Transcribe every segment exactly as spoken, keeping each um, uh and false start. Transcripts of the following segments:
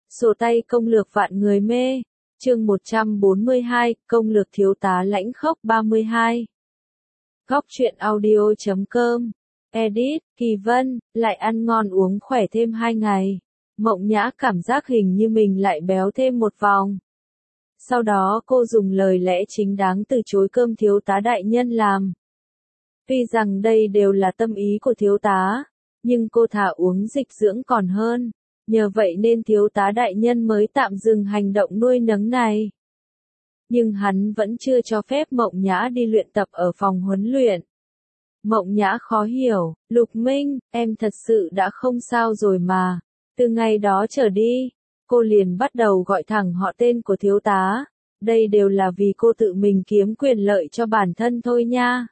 Sổ tay công lược vạn người mê. Chương một trăm bốn mươi hai, công lược thiếu tá lãnh khốc ba mươi hai. Góc truyện audio chấm com. Edit, Kỳ Vân, lại ăn ngon uống khỏe thêm hai ngày. Mộng Nhã cảm giác hình như mình lại béo thêm một vòng. Sau đó cô dùng lời lẽ chính đáng từ chối cơm thiếu tá đại nhân làm. Tuy rằng đây đều là tâm ý của thiếu tá, nhưng cô thà uống dịch dưỡng còn hơn. Nhờ vậy nên thiếu tá đại nhân mới tạm dừng hành động nuôi nấng này. Nhưng hắn vẫn chưa cho phép Mộng Nhã đi luyện tập ở phòng huấn luyện. Mộng Nhã khó hiểu, Lục Minh, em thật sự đã không sao rồi mà. Từ ngày đó trở đi, cô liền bắt đầu gọi thẳng họ tên của thiếu tá. Đây đều là vì cô tự mình kiếm quyền lợi cho bản thân thôi nha.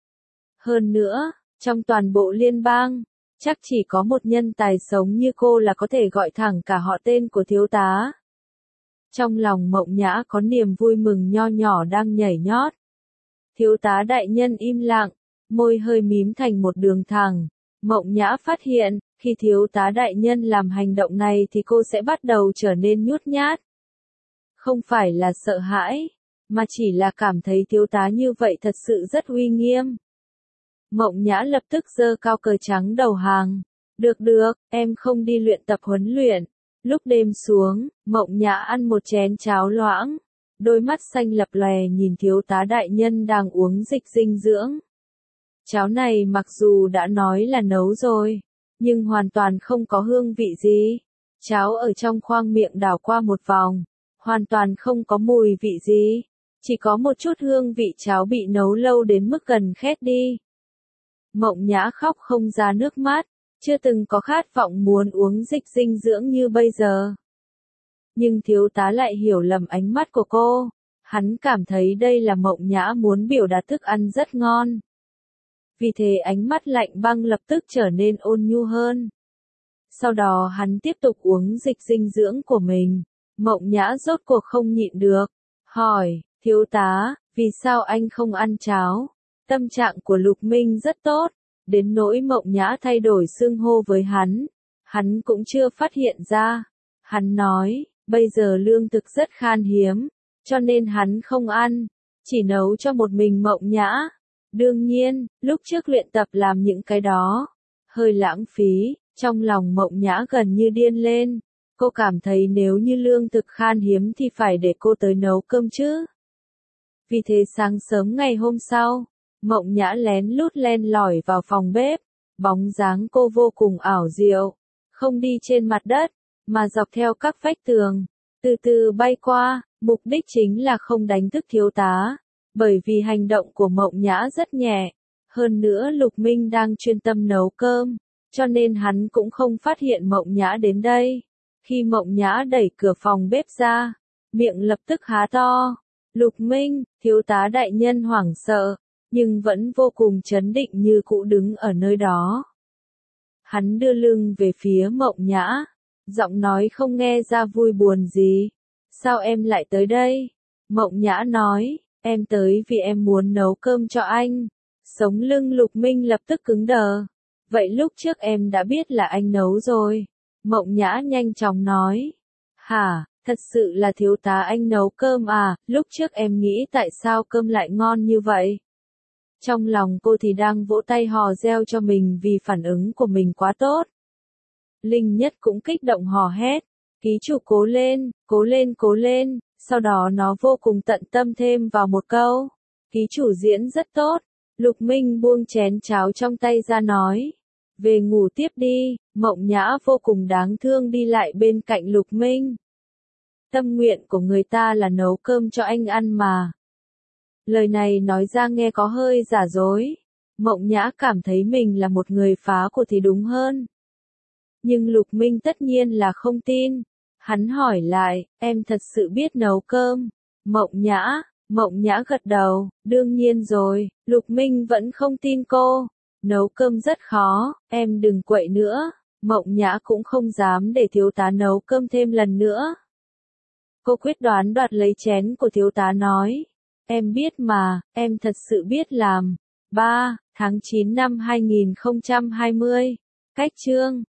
Hơn nữa, trong toàn bộ liên bang, chắc chỉ có một nhân tài sống như cô là có thể gọi thẳng cả họ tên của thiếu tá. Trong lòng Mộng Nhã có niềm vui mừng nho nhỏ đang nhảy nhót. Thiếu tá đại nhân im lặng, môi hơi mím thành một đường thẳng. Mộng Nhã phát hiện, khi thiếu tá đại nhân làm hành động này thì cô sẽ bắt đầu trở nên nhút nhát. Không phải là sợ hãi, mà chỉ là cảm thấy thiếu tá như vậy thật sự rất uy nghiêm. Mộng Nhã lập tức giơ cao cờ trắng đầu hàng. Được được, em không đi luyện tập huấn luyện. Lúc đêm xuống, Mộng Nhã ăn một chén cháo loãng. Đôi mắt xanh lập lòe nhìn thiếu tá đại nhân đang uống dịch dinh dưỡng. Cháo này mặc dù đã nói là nấu rồi, nhưng hoàn toàn không có hương vị gì. Cháo ở trong khoang miệng đảo qua một vòng, hoàn toàn không có mùi vị gì. Chỉ có một chút hương vị cháo bị nấu lâu đến mức gần khét đi. Mộng Nhã khóc không ra nước mắt, chưa từng có khát vọng muốn uống dịch dinh dưỡng như bây giờ. Nhưng thiếu tá lại hiểu lầm ánh mắt của cô, hắn cảm thấy đây là Mộng Nhã muốn biểu đạt thức ăn rất ngon. Vì thế ánh mắt lạnh băng lập tức trở nên ôn nhu hơn. Sau đó hắn tiếp tục uống dịch dinh dưỡng của mình. Mộng Nhã rốt cuộc không nhịn được, hỏi, thiếu tá, vì sao anh không ăn cháo? Tâm trạng của Lục Minh rất tốt, đến nỗi Mộng Nhã thay đổi xưng hô với hắn, hắn cũng chưa phát hiện ra. Hắn nói, bây giờ lương thực rất khan hiếm, cho nên hắn không ăn, chỉ nấu cho một mình Mộng Nhã. Đương nhiên, lúc trước luyện tập làm những cái đó, hơi lãng phí, trong lòng Mộng Nhã gần như điên lên. Cô cảm thấy nếu như lương thực khan hiếm thì phải để cô tới nấu cơm chứ. Vì thế sáng sớm ngày hôm sau, Mộng Nhã lén lút len lỏi vào phòng bếp, bóng dáng cô vô cùng ảo diệu, không đi trên mặt đất, mà dọc theo các vách tường, từ từ bay qua, mục đích chính là không đánh thức thiếu tá, bởi vì hành động của Mộng Nhã rất nhẹ, hơn nữa Lục Minh đang chuyên tâm nấu cơm, cho nên hắn cũng không phát hiện Mộng Nhã đến đây. Khi Mộng Nhã đẩy cửa phòng bếp ra, miệng lập tức há to. Lục Minh, thiếu tá đại nhân hoảng sợ, nhưng vẫn vô cùng trấn định như cũ đứng ở nơi đó. Hắn đưa lưng về phía Mộng Nhã, giọng nói không nghe ra vui buồn gì. Sao em lại tới đây? Mộng Nhã nói, em tới vì em muốn nấu cơm cho anh. Sống lưng Lục Minh lập tức cứng đờ. Vậy lúc trước em đã biết là anh nấu rồi. Mộng Nhã nhanh chóng nói. Hả, thật sự là thiếu tá anh nấu cơm à, lúc trước em nghĩ tại sao cơm lại ngon như vậy. Trong lòng cô thì đang vỗ tay hò reo cho mình vì phản ứng của mình quá tốt. Linh Nhất cũng kích động hò hét, ký chủ cố lên, cố lên cố lên, sau đó nó vô cùng tận tâm thêm vào một câu. Ký chủ diễn rất tốt. Lục Minh buông chén cháo trong tay ra nói. Về ngủ tiếp đi. Mộng Nhã vô cùng đáng thương đi lại bên cạnh Lục Minh. Tâm nguyện của người ta là nấu cơm cho anh ăn mà. Lời này nói ra nghe có hơi giả dối. Mộng Nhã cảm thấy mình là một người phá của thì đúng hơn. Nhưng Lục Minh tất nhiên là không tin. Hắn hỏi lại, em thật sự biết nấu cơm? Mộng Nhã, Mộng Nhã gật đầu, đương nhiên rồi. Lục Minh vẫn không tin cô. Nấu cơm rất khó, em đừng quậy nữa. Mộng Nhã cũng không dám để thiếu tá nấu cơm thêm lần nữa. Cô quyết đoán đoạt lấy chén của thiếu tá nói. Em biết mà, em thật sự biết làm. ba tháng chín năm hai nghìn không trăm hai mươi. Cách chương